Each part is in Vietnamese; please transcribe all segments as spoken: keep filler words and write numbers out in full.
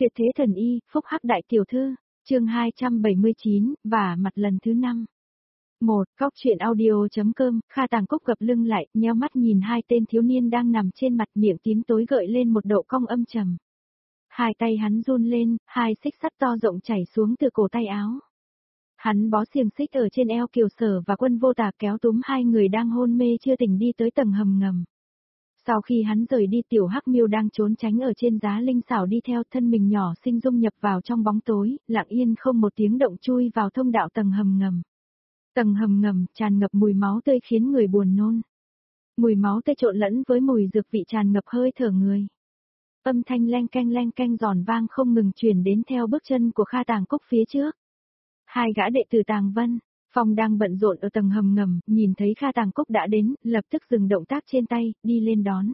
Tuyệt thế thần y, phúc hắc đại tiểu thư, chương hai trăm bảy mươi chín, và mặt lần thứ năm. một. Cóc truyện audio.com, Kha Tàng Cúc gập lưng lại, nheo mắt nhìn hai tên thiếu niên đang nằm trên mặt, miệng tím tối gợi lên một độ cong âm trầm. Hai tay hắn run lên, hai xích sắt to rộng chảy xuống từ cổ tay áo. Hắn bó xiềng xích ở trên eo Kiều Sở và Quân Vô Tà, kéo túm hai người đang hôn mê chưa tỉnh đi tới tầng hầm ngầm. Sau khi hắn rời đi, tiểu Hắc Miêu đang trốn tránh ở trên giá linh xảo đi theo, thân mình nhỏ xinh dung nhập vào trong bóng tối, lặng yên không một tiếng động chui vào thông đạo tầng hầm ngầm. Tầng hầm ngầm tràn ngập mùi máu tươi khiến người buồn nôn. Mùi máu tươi trộn lẫn với mùi dược vị tràn ngập hơi thở người. Âm thanh leng keng leng keng giòn vang không ngừng truyền đến theo bước chân của Kha Tàng Cúc phía trước. Hai gã đệ tử Tàng Vân, Phong đang bận rộn ở tầng hầm ngầm, nhìn thấy Kha Tàng Cúc đã đến, lập tức dừng động tác trên tay, đi lên đón.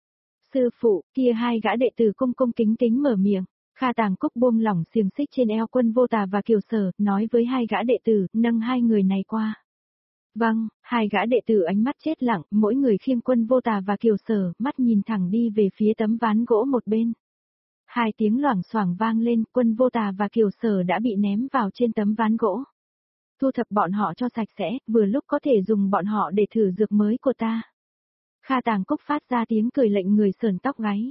Sư phụ, kia hai gã đệ tử cung cung kính kính mở miệng. Kha Tàng Cúc buông lỏng xiềng xích trên eo Quân Vô Tà và Kiều Sở, nói với hai gã đệ tử, nâng hai người này qua. Vâng, hai gã đệ tử ánh mắt chết lặng, mỗi người khiêng Quân Vô Tà và Kiều Sở, mắt nhìn thẳng đi về phía tấm ván gỗ một bên. Hai tiếng loảng xoảng vang lên, Quân Vô Tà và Kiều Sở đã bị ném vào trên tấm ván gỗ. Thu thập bọn họ cho sạch sẽ, vừa lúc có thể dùng bọn họ để thử dược mới của ta. Kha Tàng Cúc phát ra tiếng cười lệnh người sờn tóc gáy.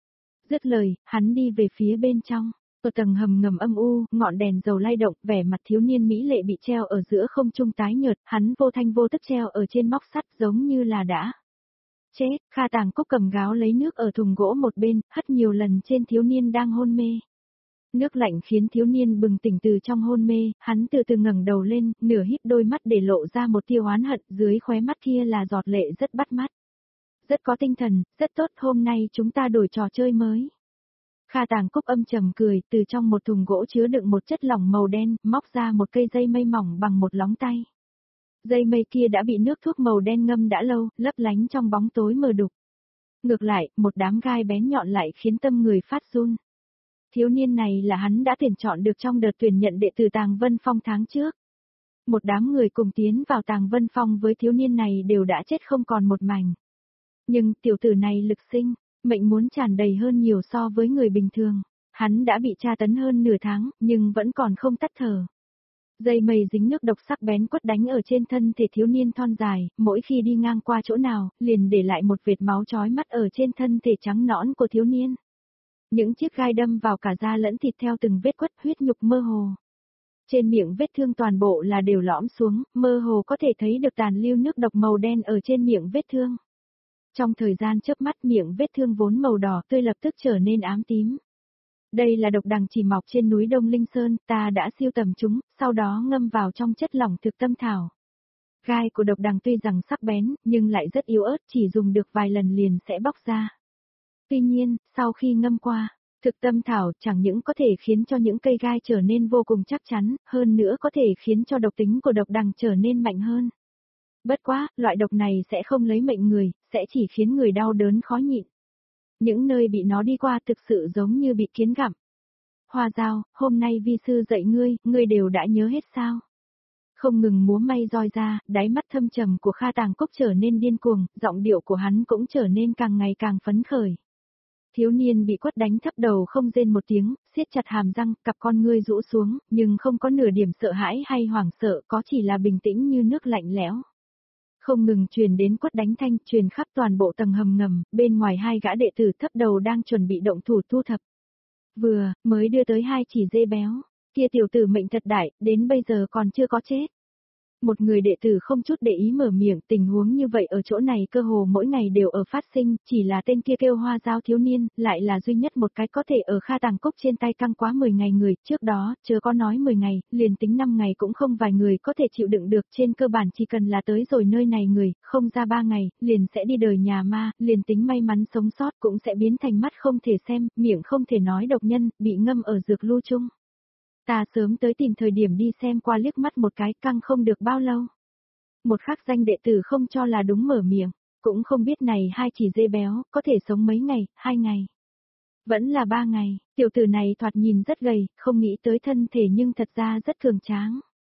Dứt lời, hắn đi về phía bên trong. Ở tầng hầm ngầm âm u, ngọn đèn dầu lay động, vẻ mặt thiếu niên mỹ lệ bị treo ở giữa không trung tái nhợt, hắn vô thanh vô tức treo ở trên móc sắt giống như là đã chết. Kha Tàng Cúc cầm gáo lấy nước ở thùng gỗ một bên, hất nhiều lần trên thiếu niên đang hôn mê. Nước lạnh khiến thiếu niên bừng tỉnh từ trong hôn mê, hắn từ từ ngẩng đầu lên, nửa híp đôi mắt để lộ ra một tia oán hận, dưới khóe mắt kia là giọt lệ rất bắt mắt. Rất có tinh thần, rất tốt, hôm nay chúng ta đổi trò chơi mới. Kha Tàng Cúc âm trầm cười, từ trong một thùng gỗ chứa đựng một chất lỏng màu đen, móc ra một cây dây mây mỏng bằng một lóng tay. Dây mây kia đã bị nước thuốc màu đen ngâm đã lâu, lấp lánh trong bóng tối mờ đục. Ngược lại, một đám gai bén nhọn lại khiến tâm người phát run. Thiếu niên này là hắn đã tuyển chọn được trong đợt tuyển nhận đệ tử Tàng Vân Phong tháng trước. Một đám người cùng tiến vào Tàng Vân Phong với thiếu niên này đều đã chết không còn một mảnh. Nhưng tiểu tử này lực sinh, mệnh muốn tràn đầy hơn nhiều so với người bình thường. Hắn đã bị tra tấn hơn nửa tháng, nhưng vẫn còn không tắt thở. Dây mây dính nước độc sắc bén quất đánh ở trên thân thể thiếu niên thon dài, mỗi khi đi ngang qua chỗ nào, liền để lại một vệt máu chói mắt ở trên thân thể trắng nõn của thiếu niên. Những chiếc gai đâm vào cả da lẫn thịt theo từng vết quất, huyết nhục mơ hồ. Trên miệng vết thương toàn bộ là đều lõm xuống, mơ hồ có thể thấy được tàn lưu nước độc màu đen ở trên miệng vết thương. Trong thời gian chớp mắt, miệng vết thương vốn màu đỏ tươi lập tức trở nên ám tím. Đây là độc đằng chỉ mọc trên núi Đông Linh Sơn, ta đã siêu tầm chúng, sau đó ngâm vào trong chất lỏng thực tâm thảo. Gai của độc đằng tuy rằng sắc bén, nhưng lại rất yếu ớt, chỉ dùng được vài lần liền sẽ bóc ra. Tuy nhiên, sau khi ngâm qua, thực tâm thảo chẳng những có thể khiến cho những cây gai trở nên vô cùng chắc chắn, hơn nữa có thể khiến cho độc tính của độc đằng trở nên mạnh hơn. Bất quá, loại độc này sẽ không lấy mệnh người, sẽ chỉ khiến người đau đớn khó nhịn. Những nơi bị nó đi qua thực sự giống như bị kiến gặm. Hoa Dao, hôm nay vi sư dạy ngươi, ngươi đều đã nhớ hết sao? Không ngừng múa may roi ra, đáy mắt thâm trầm của Kha Tàng Cúc trở nên điên cuồng, giọng điệu của hắn cũng trở nên càng ngày càng phấn khởi. Thiếu niên bị quất đánh thấp đầu không rên một tiếng, siết chặt hàm răng, cặp con ngươi rũ xuống, nhưng không có nửa điểm sợ hãi hay hoảng sợ, có chỉ là bình tĩnh như nước lạnh lẽo. Không ngừng truyền đến quất đánh thanh, truyền khắp toàn bộ tầng hầm ngầm, bên ngoài hai gã đệ tử thấp đầu đang chuẩn bị động thủ thu thập. Vừa, mới đưa tới hai chỉ dê béo, kia tiểu tử mệnh thật đại, đến bây giờ còn chưa có chết. Một người đệ tử không chút để ý mở miệng, tình huống như vậy ở chỗ này cơ hồ mỗi ngày đều ở phát sinh, chỉ là tên kia kêu Hoa Dao thiếu niên, lại là duy nhất một cái có thể ở Kha Tàng Cúc trên tay căng quá mười ngày người, trước đó, chưa có nói mười ngày, liền tính năm ngày cũng không vài người có thể chịu đựng được, trên cơ bản chỉ cần là tới rồi nơi này người, không ra ba ngày, liền sẽ đi đời nhà ma, liền tính may mắn sống sót cũng sẽ biến thành mắt không thể xem, miệng không thể nói độc nhân, bị ngâm ở dược lưu chung. Ta sớm tới tìm thời điểm đi xem qua liếc mắt một cái, căng không được bao lâu. Một khắc danh đệ tử không cho là đúng mở miệng, cũng không biết này hai chỉ dê béo, có thể sống mấy ngày, hai ngày. Vẫn là ba ngày, tiểu tử này thoạt nhìn rất gầy, không nghĩ tới thân thể nhưng thật ra rất cường tráng.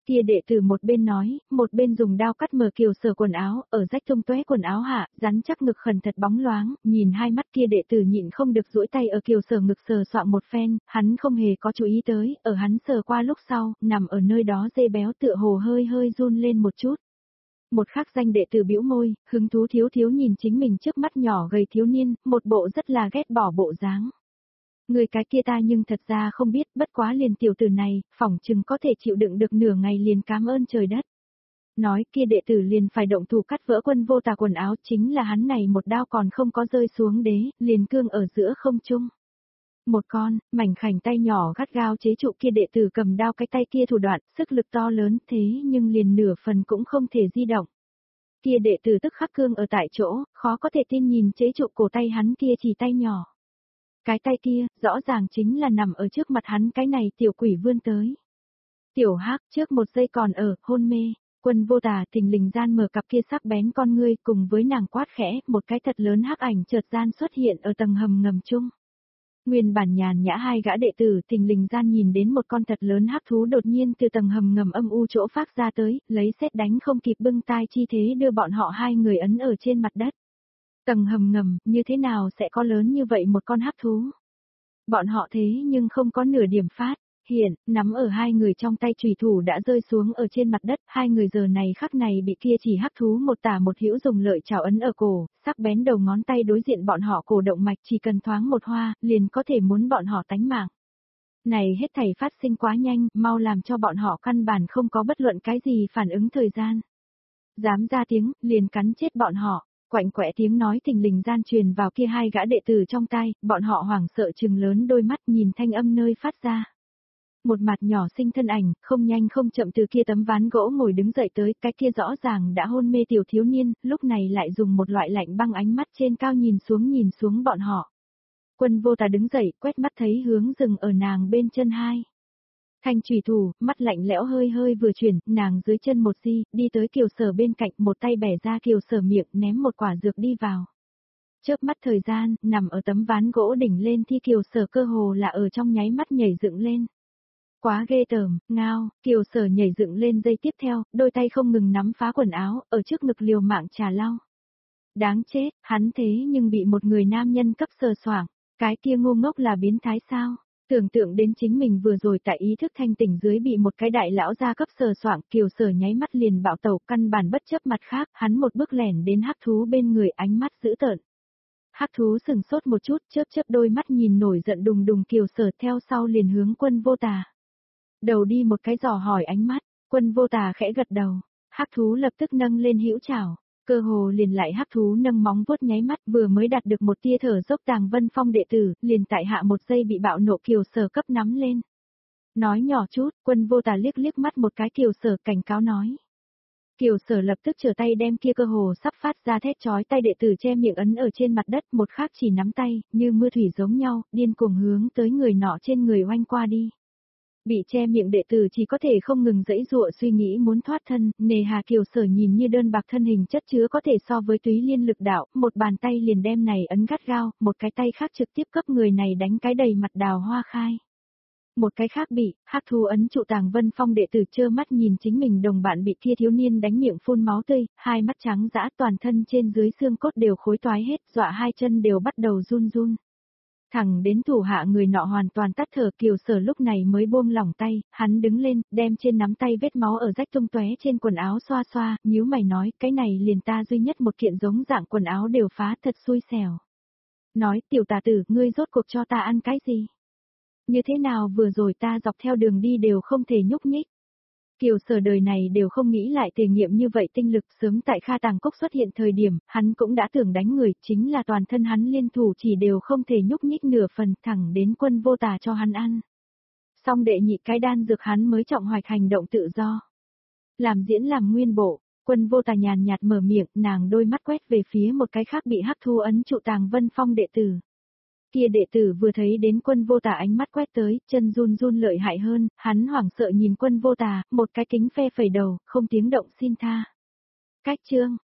Kia đệ tử một bên nói, một bên dùng đao cắt mở Kiều Sở quần áo, ở rách tung tóe quần áo hạ, rắn chắc ngực khẩn thật bóng loáng, nhìn hai mắt kia đệ tử nhịn không được duỗi tay ở Kiều Sở ngực sờ soạng một phen, hắn không hề có chú ý tới, ở hắn sờ qua lúc sau, nằm ở nơi đó dê béo tựa hồ hơi hơi run lên một chút. Một khắc danh đệ tử bĩu môi, hứng thú thiếu thiếu nhìn chính mình trước mắt nhỏ gầy thiếu niên, một bộ rất là ghét bỏ bộ dáng. Người cái kia ta nhưng thật ra không biết, bất quá liền tiểu tử này, phỏng chừng có thể chịu đựng được nửa ngày liền cảm ơn trời đất. Nói kia đệ tử liền phải động thủ cắt vỡ Quân Vô Tà quần áo, chính là hắn này một đao còn không có rơi xuống đế, liền cương ở giữa không trung. Một con, mảnh khảnh tay nhỏ gắt gao chế trụ kia đệ tử cầm đao cái tay kia thủ đoạn, sức lực to lớn thế nhưng liền nửa phần cũng không thể di động. Kia đệ tử tức khắc cương ở tại chỗ, khó có thể tin nhìn chế trụ cổ tay hắn kia chỉ tay nhỏ. Cái tay kia, rõ ràng chính là nằm ở trước mặt hắn cái này tiểu quỷ vươn tới. Tiểu Hắc trước một giây còn ở, hôn mê, Quân Vô Tà thình lình gian mở cặp kia sắc bén con ngươi cùng với nàng quát khẽ, một cái thật lớn hắc ảnh chợt gian xuất hiện ở tầng hầm ngầm chung. Nguyên bản nhàn nhã hai gã đệ tử thình lình gian nhìn đến một con thật lớn hắc thú đột nhiên từ tầng hầm ngầm âm u chỗ phát ra tới, lấy sét đánh không kịp bưng tai chi thế đưa bọn họ hai người ấn ở trên mặt đất. Tầng hầm ngầm, như thế nào sẽ có lớn như vậy một con hắc thú? Bọn họ thế nhưng không có nửa điểm phát, hiện, nắm ở hai người trong tay chùy thủ đã rơi xuống ở trên mặt đất, hai người giờ này khắc này bị kia chỉ hắc thú một tả một hữu dùng lợi chảo ấn ở cổ, sắc bén đầu ngón tay đối diện bọn họ cổ động mạch chỉ cần thoáng một hoa, liền có thể muốn bọn họ tánh mạng. Này hết thảy phát sinh quá nhanh, mau làm cho bọn họ căn bản không có bất luận cái gì phản ứng thời gian. Dám ra tiếng, liền cắn chết bọn họ. Quạnh quẽ tiếng nói thình lình gian truyền vào kia hai gã đệ tử trong tai, bọn họ hoảng sợ trừng lớn đôi mắt nhìn thanh âm nơi phát ra. Một mặt nhỏ xinh thân ảnh, không nhanh không chậm từ kia tấm ván gỗ ngồi đứng dậy tới, cái kia rõ ràng đã hôn mê tiểu thiếu niên, lúc này lại dùng một loại lạnh băng ánh mắt trên cao nhìn xuống nhìn xuống bọn họ. Quân Vô Tà đứng dậy, quét mắt thấy hướng dừng ở nàng bên chân hai. Thanh chùy thủ, mắt lạnh lẽo hơi hơi vừa chuyển, nàng dưới chân một di, đi tới Kiều Sở bên cạnh, một tay bẻ ra Kiều Sở miệng, ném một quả dược đi vào. Chớp mắt thời gian, nằm ở tấm ván gỗ đỉnh lên thi Kiều Sở cơ hồ là ở trong nháy mắt nhảy dựng lên. Quá ghê tởm, ngao, Kiều Sở nhảy dựng lên giây tiếp theo, đôi tay không ngừng nắm phá quần áo, ở trước ngực liều mạng trà lau. Đáng chết, hắn thế nhưng bị một người nam nhân cấp sờ soạng, cái kia ngu ngốc là biến thái sao? Tưởng tượng đến chính mình vừa rồi tại ý thức thanh tỉnh dưới bị một cái đại lão gia cấp sờ soạng, Kiều Sở nháy mắt liền bạo tẩu, căn bản bất chấp mặt khác, hắn một bước lẻn đến hắc thú bên người, ánh mắt dữ tợn. Hắc thú sừng sốt một chút, chớp chớp đôi mắt nhìn nổi giận đùng đùng Kiều Sở, theo sau liền hướng Quân Vô Tà. Đầu đi một cái dò hỏi ánh mắt, Quân Vô Tà khẽ gật đầu, hắc thú lập tức nâng lên hữu chảo. Cơ hồ liền lại hắc thú nâng móng vuốt nháy mắt, vừa mới đạt được một tia thở dốc Tàng Vân Phong đệ tử, liền tại hạ một giây bị bạo nộ Kiều Sở cấp nắm lên. Nói nhỏ chút, Quân Vô Tà liếc liếc mắt một cái Kiều Sở, cảnh cáo nói. Kiều Sở lập tức trở tay đem kia cơ hồ sắp phát ra thét chói tay đệ tử che miệng ấn ở trên mặt đất, một khác chỉ nắm tay, như mưa thủy giống nhau, điên cuồng hướng tới người nọ trên người oanh qua đi. Bị che miệng đệ tử chỉ có thể không ngừng dãy dụa suy nghĩ muốn thoát thân, nề hà Kiều Sở nhìn như đơn bạc thân hình chất chứa có thể so với túy liên lực đạo, một bàn tay liền đem này ấn gắt gao, một cái tay khác trực tiếp cấp người này đánh cái đầy mặt đào hoa khai. Một cái khác bị, hắc thú ấn trụ Tàng Vân Phong đệ tử trơ mắt nhìn chính mình đồng bạn bị kia thiếu niên đánh miệng phun máu tươi, hai mắt trắng dã, toàn thân trên dưới xương cốt đều khối toái hết, dọa hai chân đều bắt đầu run run. Thẳng đến thủ hạ người nọ hoàn toàn tắt thở, Kiều Sở lúc này mới buông lỏng tay, hắn đứng lên, đem trên nắm tay vết máu ở rách tung tóe trên quần áo xoa xoa, nhíu mày nói, cái này liền ta duy nhất một kiện giống dạng quần áo đều phá, thật xui xẻo. Nói, tiểu tà tử, ngươi rốt cuộc cho ta ăn cái gì? Như thế nào vừa rồi ta dọc theo đường đi đều không thể nhúc nhích. Kiều Sở đời này đều không nghĩ lại thể nghiệm như vậy tinh lực, sớm tại Kha Tàng Cốc xuất hiện thời điểm, hắn cũng đã tưởng đánh người, chính là toàn thân hắn liên thủ chỉ đều không thể nhúc nhích nửa phần, thẳng đến Quân Vô Tà cho hắn ăn. Xong đệ nhị cái đan dược hắn mới trọng hoạch hành động tự do. Làm diễn làm nguyên bộ, Quân Vô Tà nhàn nhạt mở miệng, nàng đôi mắt quét về phía một cái khác bị hắc thu ấn trụ Tàng Vân Phong đệ tử. Kia đệ tử vừa thấy đến Quân Vô Tà ánh mắt quét tới, chân run run lợi hại hơn, hắn hoảng sợ nhìn Quân Vô Tà, một cái kính phe phẩy đầu, không tiếng động xin tha. Cách chương,